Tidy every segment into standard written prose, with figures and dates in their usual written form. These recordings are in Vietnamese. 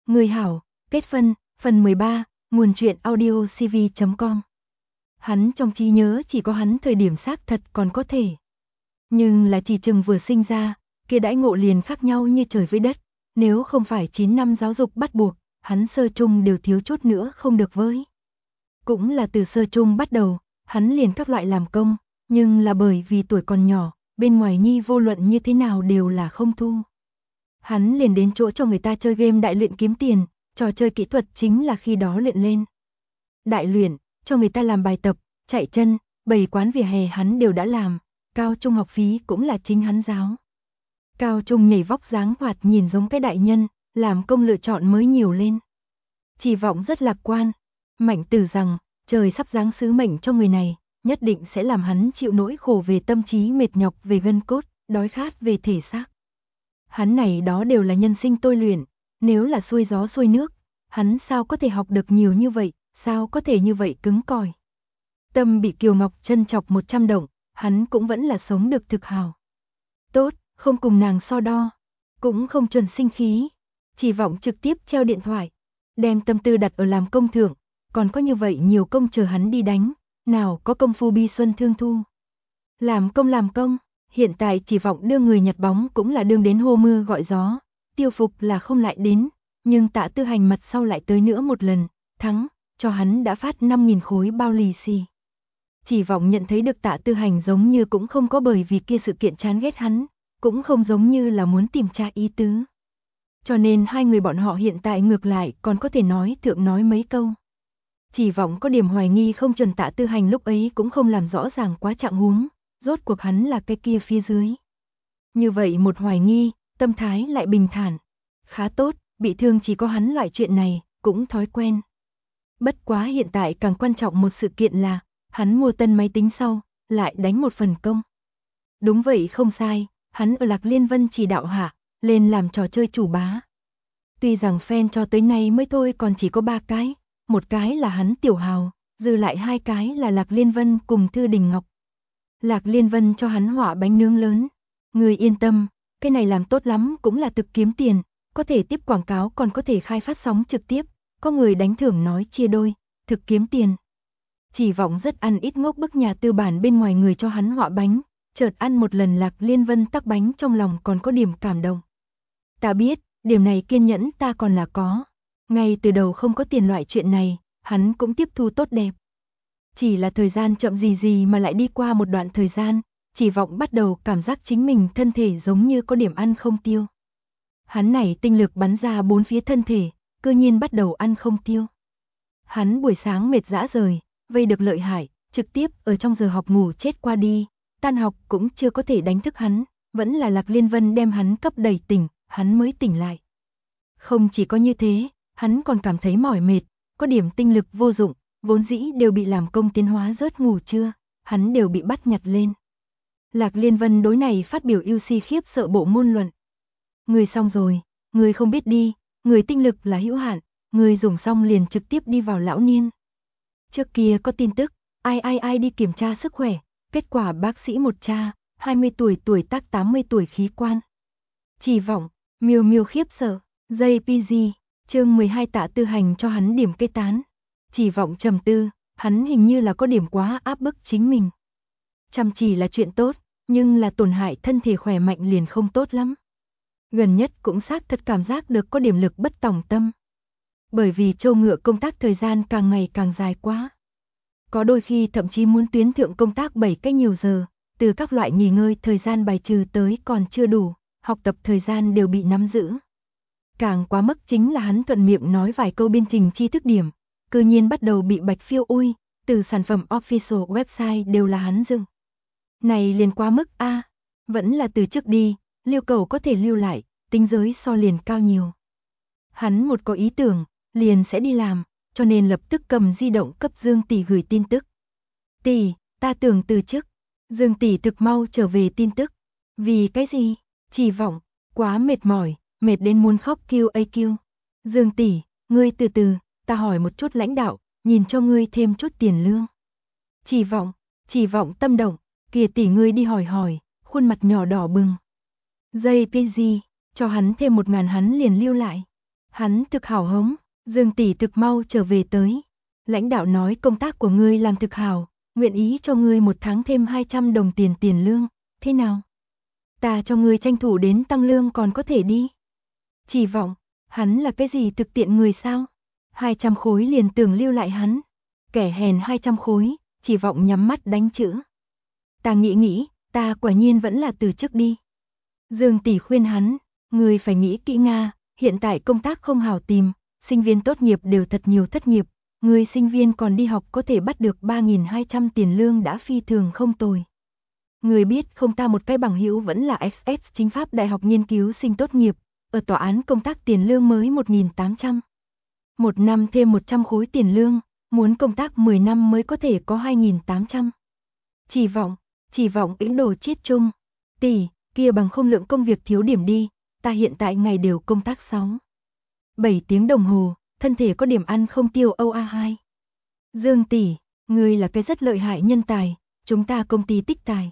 Người hảo, kết phân, phần 13, nguồn truyện audio cv.com. Hắn trong trí nhớ chỉ có hắn thời điểm xác thật còn có thể. Nhưng là chỉ chừng vừa sinh ra, kia đãi ngộ liền khác nhau như trời với đất, nếu không phải 9 năm giáo dục bắt buộc, hắn sơ trung đều thiếu chút nữa không được với. Cũng là từ sơ trung bắt đầu, hắn liền các loại làm công, nhưng là bởi vì tuổi còn nhỏ, bên ngoài nhi vô luận như thế nào đều là không thu. Hắn liền đến chỗ cho người ta chơi game đại luyện kiếm tiền, trò chơi kỹ thuật chính là khi đó luyện lên. Đại luyện, cho người ta làm bài tập, chạy chân, bày quán vỉa hè hắn đều đã làm, cao trung học phí cũng là chính hắn giáo. Cao trung nhảy vóc dáng hoạt nhìn giống cái đại nhân, làm công lựa chọn mới nhiều lên. Chỉ vọng rất lạc quan, Mạnh Tử rằng, trời sắp giáng sứ mệnh cho người này, nhất định sẽ làm hắn chịu nỗi khổ về tâm trí mệt nhọc về gân cốt, đói khát về thể xác. Hắn này đó đều là nhân sinh tôi luyện, nếu là xuôi gió xuôi nước, hắn sao có thể học được nhiều như vậy, sao có thể như vậy cứng cỏi. Tâm bị Kiều Ngọc Trân chọc 100 động, hắn cũng vẫn là sống được thực hào. Tốt, không cùng nàng so đo, cũng không chuẩn sinh khí, chỉ vọng trực tiếp treo điện thoại, đem tâm tư đặt ở làm công thượng, còn có như vậy nhiều công chờ hắn đi đánh, nào có công phu bi xuân thương thu. Làm công, hiện tại chỉ vọng đưa người nhặt bóng cũng là đương đến hô mưa gọi gió, Tiêu Phục là không lại đến, nhưng Tạ Tư Hành mặt sau lại tới nữa một lần, thắng, cho hắn đã phát 5.000 khối bao lì xì. Chỉ vọng nhận thấy được Tạ Tư Hành giống như cũng không có bởi vì kia sự kiện chán ghét hắn, cũng không giống như là muốn tìm tra ý tứ. Cho nên hai người bọn họ hiện tại ngược lại còn có thể nói thượng nói mấy câu. Chỉ vọng có điểm hoài nghi không chuẩn Tạ Tư Hành lúc ấy cũng không làm rõ ràng quá trạng huống, rốt cuộc hắn là cái kia phía dưới. Như vậy một hoài nghi, tâm thái lại bình thản. Khá tốt, bị thương chỉ có hắn loại chuyện này, cũng thói quen. Bất quá hiện tại càng quan trọng một sự kiện là, hắn mua tân máy tính sau, lại đánh một phần công. Đúng vậy không sai, hắn ở Lạc Liên Vân chỉ đạo hạ, lên làm trò chơi chủ bá. Tuy rằng fan cho tới nay mới thôi còn chỉ có 3 cái, một cái là hắn Tiểu Hào, dư lại 2 cái là Lạc Liên Vân cùng Thư Đình Ngọc. Lạc Liên Vân cho hắn họa bánh nướng lớn. Người yên tâm, cái này làm tốt lắm cũng là thực kiếm tiền, có thể tiếp quảng cáo còn có thể khai phát sóng trực tiếp, có người đánh thưởng nói chia đôi, thực kiếm tiền. Chỉ vọng rất ăn ít ngốc bức nhà tư bản bên ngoài người cho hắn họa bánh, chợt ăn một lần Lạc Liên Vân tắc bánh trong lòng còn có điểm cảm động. Ta biết, điểm này kiên nhẫn ta còn là có. Ngay từ đầu không có tiền loại chuyện này, hắn cũng tiếp thu tốt đẹp. Chỉ là thời gian chậm gì mà lại đi qua một đoạn thời gian, chỉ vọng bắt đầu cảm giác chính mình thân thể giống như có điểm ăn không tiêu. Hắn này tinh lực bắn ra bốn phía thân thể, cơ nhiên bắt đầu ăn không tiêu. Hắn buổi sáng mệt dã rời, vây được lợi hại, trực tiếp ở trong giờ học ngủ chết qua đi, tan học cũng chưa có thể đánh thức hắn, vẫn là Lạc Liên Vân đem hắn cấp đẩy tỉnh, hắn mới tỉnh lại. Không chỉ có như thế, hắn còn cảm thấy mỏi mệt, có điểm tinh lực vô dụng, vốn dĩ đều bị làm công tiến hóa rớt ngủ trưa, hắn đều bị bắt nhặt lên. Lạc Liên Vân đối này phát biểu yêu si khiếp sợ bộ môn luận. Người xong rồi, người không biết đi, người tinh lực là hữu hạn, người dùng xong liền trực tiếp đi vào lão niên. Trước kia có tin tức, ai đi kiểm tra sức khỏe, kết quả bác sĩ một tra, 20 tuổi tác 80 tuổi khí quan. Chỉ vọng, miêu khiếp sợ, JPG, chương 12 Tạ Tư Hành cho hắn điểm cây tán. Chỉ vọng trầm tư, hắn hình như là có điểm quá áp bức chính mình. Chăm chỉ là chuyện tốt, nhưng là tổn hại thân thể khỏe mạnh liền không tốt lắm. Gần nhất cũng xác thật cảm giác được có điểm lực bất tòng tâm. Bởi vì Châu Ngựa công tác thời gian càng ngày càng dài quá. Có đôi khi thậm chí muốn tuyến thượng công tác 7 cách nhiều giờ, từ các loại nghỉ ngơi thời gian bài trừ tới còn chưa đủ, học tập thời gian đều bị nắm giữ. Càng quá mức chính là hắn thuận miệng nói vài câu biên trình tri thức điểm, cơ nhiên bắt đầu bị bạch phiêu ui, từ sản phẩm official website đều là hắn dựng. Này liền quá mức a, vẫn là từ trước đi, lưu cầu có thể lưu lại, tính giới so liền cao nhiều. Hắn một có ý tưởng, liền sẽ đi làm, cho nên lập tức cầm di động cấp Dương tỷ gửi tin tức. Tỷ, ta tưởng từ chức. Dương tỷ thực mau trở về tin tức. Vì cái gì? Chỉ vọng, quá mệt mỏi, mệt đến muốn khóc QAQ. Dương tỷ, ngươi từ từ, ta hỏi một chút lãnh đạo, nhìn cho ngươi thêm chút tiền lương. Chỉ vọng tâm động, kìa tỷ ngươi đi hỏi, khuôn mặt nhỏ đỏ bừng. JPG, cho hắn thêm 1.000 hắn liền lưu lại. Hắn thực hào hống, Dương tỷ thực mau trở về tới. Lãnh đạo nói công tác của ngươi làm thực hào, nguyện ý cho ngươi một tháng thêm 200 đồng tiền lương, thế nào? Ta cho ngươi tranh thủ đến tăng lương còn có thể đi. Chỉ vọng, hắn là cái gì thực tiện người sao? 200 khối liền tưởng lưu lại hắn. Kẻ hèn 200 khối, Chỉ vọng nhắm mắt đánh chữ. Ta nghĩ, ta quả nhiên vẫn là từ chức đi. Dương tỷ khuyên hắn, ngươi phải nghĩ kỹ Nga, hiện tại công tác không hảo tìm, sinh viên tốt nghiệp đều thật nhiều thất nghiệp, người sinh viên còn đi học có thể bắt được 3.200 tiền lương đã phi thường không tồi. Người biết không, ta một cái bằng hữu vẫn là SS chính pháp đại học nghiên cứu sinh tốt nghiệp, ở tòa án công tác tiền lương mới 1.800. Một năm thêm 100 khối tiền lương, muốn công tác 10 năm mới có thể có 2.800. Chỉ vọng ý đồ chết chung. Tỷ, kia bằng không lượng công việc thiếu điểm đi, ta hiện tại ngày đều công tác 7 tiếng đồng hồ, thân thể có điểm ăn không tiêu OA2. Dương tỷ, ngươi là cái rất lợi hại nhân tài, chúng ta công ty tích tài.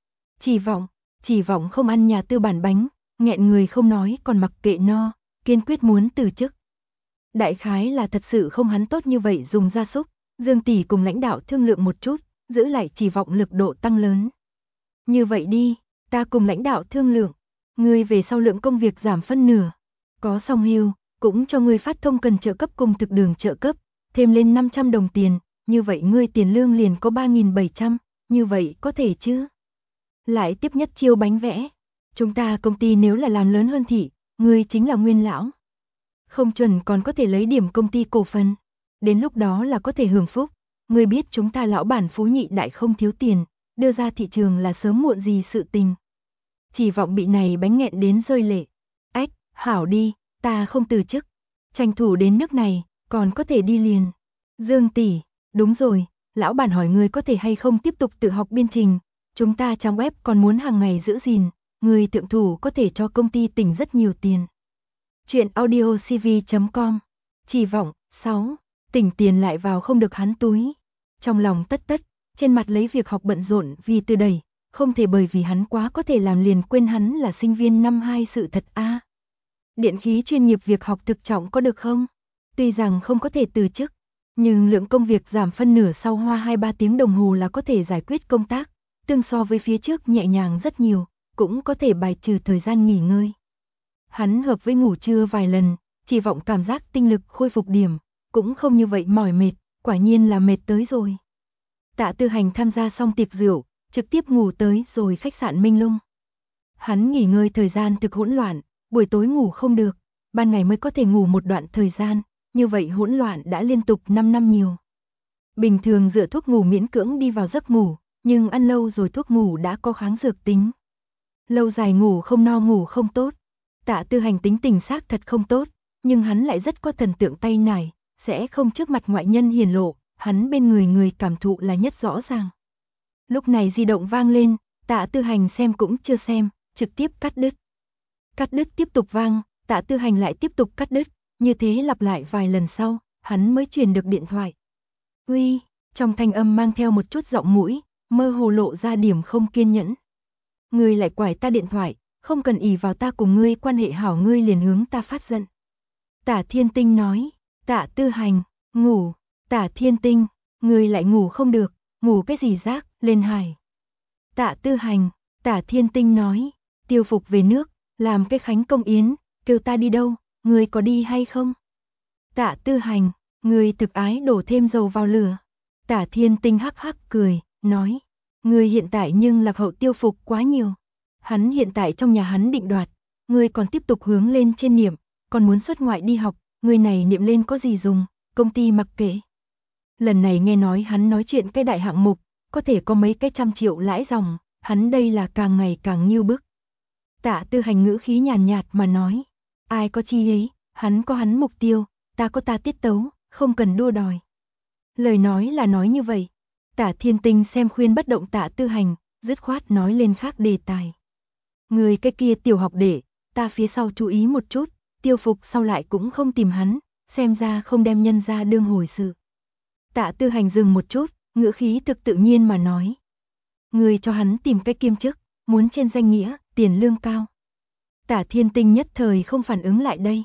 Chỉ vọng không ăn nhà tư bản bánh, nghẹn người không nói còn mặc kệ no, kiên quyết muốn từ chức. Đại khái là thật sự không hắn tốt như vậy dùng gia súc, Dương tỷ cùng lãnh đạo thương lượng một chút, giữ lại Chỉ vọng lực độ tăng lớn. Như vậy đi, ta cùng lãnh đạo thương lượng, ngươi về sau lượng công việc giảm phân nửa, có song hưu, cũng cho ngươi phát thông cần trợ cấp cùng thực đường trợ cấp, thêm lên 500 đồng tiền, như vậy ngươi tiền lương liền có 3.700, như vậy có thể chứ? Lại tiếp nhất chiêu bánh vẽ, chúng ta công ty nếu là làm lớn hơn thị, ngươi chính là nguyên lão. Không chuẩn còn có thể lấy điểm công ty cổ phần, đến lúc đó là có thể hưởng phúc, ngươi biết chúng ta lão bản phú nhị đại không thiếu tiền, đưa ra thị trường là sớm muộn gì sự tình. Chỉ vọng bị này bánh nghẹn đến rơi lệ. Ách, hảo đi, ta không từ chức, tranh thủ đến nước này, còn có thể đi liền. Dương tỷ, đúng rồi, lão bản hỏi ngươi có thể hay không tiếp tục tự học biên trình, chúng ta trang web còn muốn hàng ngày giữ gìn, người thượng thủ có thể cho công ty tỉnh rất nhiều tiền. Chuyện audiocv.com. Chỉ vọng, 6, tỉnh tiền lại vào không được hắn túi. Trong lòng tất, trên mặt lấy việc học bận rộn vì từ đẩy, không thể bởi vì hắn quá có thể làm liền quên hắn là sinh viên năm 2 sự thật a. Điện khí chuyên nghiệp việc học thực trọng có được không? Tuy rằng không có thể từ chức, nhưng lượng công việc giảm phân nửa sau hoa 2-3 tiếng đồng hồ là có thể giải quyết công tác, tương so với phía trước nhẹ nhàng rất nhiều, cũng có thể bài trừ thời gian nghỉ ngơi. Hắn hợp với ngủ trưa vài lần, Chỉ vọng cảm giác tinh lực khôi phục điểm, cũng không như vậy mỏi mệt, quả nhiên là mệt tới rồi. Tạ Tư Hành tham gia xong tiệc rượu, trực tiếp ngủ tới rồi khách sạn Minh Lung. Hắn nghỉ ngơi thời gian thực hỗn loạn, buổi tối ngủ không được, ban ngày mới có thể ngủ một đoạn thời gian, như vậy hỗn loạn đã liên tục 5 năm nhiều. Bình thường dựa thuốc ngủ miễn cưỡng đi vào giấc ngủ, nhưng ăn lâu rồi thuốc ngủ đã có kháng dược tính. Lâu dài ngủ không no ngủ không tốt. Tạ Tư Hành tính tình xác thật không tốt, nhưng hắn lại rất có thần tượng tay nải, sẽ không trước mặt ngoại nhân hiển lộ, hắn bên người cảm thụ là nhất rõ ràng. Lúc này di động vang lên, Tạ Tư Hành xem cũng chưa xem, trực tiếp cắt đứt. Cắt đứt tiếp tục vang, Tạ Tư Hành lại tiếp tục cắt đứt, như thế lặp lại vài lần sau, hắn mới truyền được điện thoại. Uy, trong thanh âm mang theo một chút giọng mũi, mơ hồ lộ ra điểm không kiên nhẫn. Ngươi lại quải ta điện thoại, không cần ỷ vào ta cùng ngươi quan hệ hảo ngươi liền hướng ta phát giận. Tạ Thiên Tinh nói, Tạ Tư Hành, ngủ, Tạ Thiên Tinh, ngươi lại ngủ không được, ngủ cái gì rác, lên hải. Tạ Tư Hành, Tạ Thiên Tinh nói, Tiêu Phục về nước, làm cái khánh công yến, kêu ta đi đâu, ngươi có đi hay không? Tạ Tư Hành, ngươi thực ái đổ thêm dầu vào lửa. Tạ Thiên Tinh hắc hắc cười, nói, ngươi hiện tại nhưng lạc hậu Tiêu Phục quá nhiều. Hắn hiện tại trong nhà hắn định đoạt, ngươi còn tiếp tục hướng lên trên niệm, còn muốn xuất ngoại đi học, ngươi này niệm lên có gì dùng, công ty mặc kệ. Lần này nghe nói hắn nói chuyện cái đại hạng mục, có thể có mấy cái trăm triệu lãi dòng, hắn đây là càng ngày càng nghiêu bức. Tạ Tư Hành ngữ khí nhàn nhạt mà nói, ai có chi ấy, hắn có hắn mục tiêu, ta có ta tiết tấu, không cần đua đòi. Lời nói là nói như vậy, Tạ Thiên Tinh xem khuyên bất động Tạ Tư Hành, dứt khoát nói lên khác đề tài. Người cái kia tiểu học đệ, ta phía sau chú ý một chút, Tiêu Phục sau lại cũng không tìm hắn, xem ra không đem nhân ra đương hồi sự. Tạ Tư Hành dừng một chút, ngữ khí thực tự nhiên mà nói. Người cho hắn tìm cái kiêm chức, muốn trên danh nghĩa, tiền lương cao. Tạ Thiên Tinh nhất thời không phản ứng lại đây.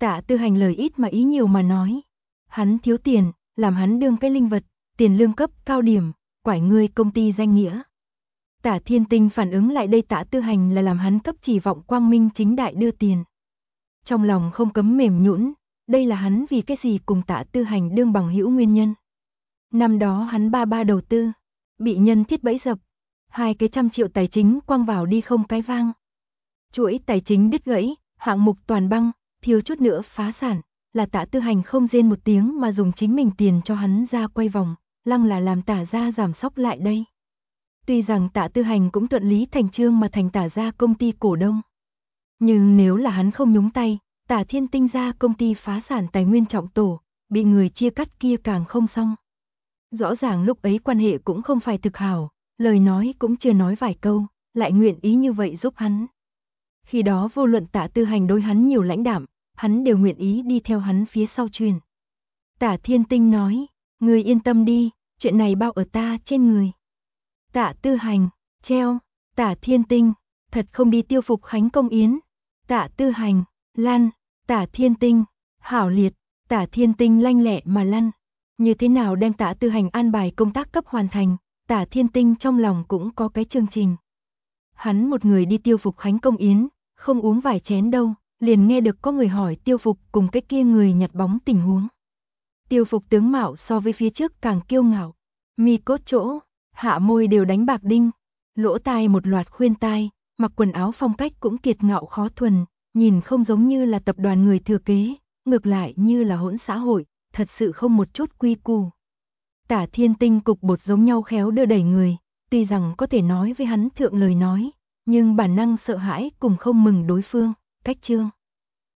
Tạ Tư Hành lời ít mà ý nhiều mà nói. Hắn thiếu tiền, làm hắn đương cái linh vật, tiền lương cấp cao điểm, quải ngươi công ty danh nghĩa. Tạ Thiên Tinh phản ứng lại đây Tạ Tư Hành là làm hắn cấp chỉ vọng quang minh chính đại đưa tiền. Trong lòng không cấm mềm nhũn, đây là hắn vì cái gì cùng Tạ Tư Hành đương bằng hữu nguyên nhân. Năm đó hắn ba đầu tư, bị nhân thiết bẫy dập, 200 triệu tài chính quăng vào đi không cái vang. Chuỗi tài chính đứt gãy, hạng mục toàn băng, thiếu chút nữa phá sản, là Tạ Tư Hành không rên một tiếng mà dùng chính mình tiền cho hắn ra quay vòng, lăng là làm Tạ gia giảm sóc lại đây. Tuy rằng Tạ Tư Hành cũng thuận lý thành chương mà thành Tạ gia công ty cổ đông. Nhưng nếu là hắn không nhúng tay, Tạ Thiên Tinh gia công ty phá sản tài nguyên trọng tổ, bị người chia cắt kia càng không xong. Rõ ràng lúc ấy quan hệ cũng không phải thực hảo, lời nói cũng chưa nói vài câu, lại nguyện ý như vậy giúp hắn. Khi đó vô luận Tạ Tư Hành đối hắn nhiều lãnh đạm, hắn đều nguyện ý đi theo hắn phía sau truyền. Tạ Thiên Tinh nói, người yên tâm đi, chuyện này bao ở ta trên người. Tạ Tư Hành, treo, Tạ Thiên Tinh, thật không đi tiêu phục Khánh Công Yến. Tạ Tư Hành, lăn, Tạ Thiên Tinh, hảo liệt, Tạ Thiên Tinh lanh lẹ mà lăn. Như thế nào đem Tạ Tư Hành an bài công tác cấp hoàn thành, Tạ Thiên Tinh trong lòng cũng có cái chương trình. Hắn một người đi tiêu phục Khánh Công Yến, không uống vài chén đâu, liền nghe được có người hỏi tiêu phục cùng cái kia người nhặt bóng tình huống. Tiêu phục tướng mạo so với phía trước càng kiêu ngạo, mi cốt chỗ, hạ môi đều đánh bạc đinh, lỗ tai một loạt khuyên tai, mặc quần áo phong cách cũng kiệt ngạo khó thuần, nhìn không giống như là tập đoàn người thừa kế, ngược lại như là hỗn xã hội, thật sự không một chút quy củ. Tạ Thiên Tinh cục bột giống nhau khéo đưa đẩy người, tuy rằng có thể nói với hắn thượng lời nói, nhưng bản năng sợ hãi cùng không mừng đối phương, cách trương.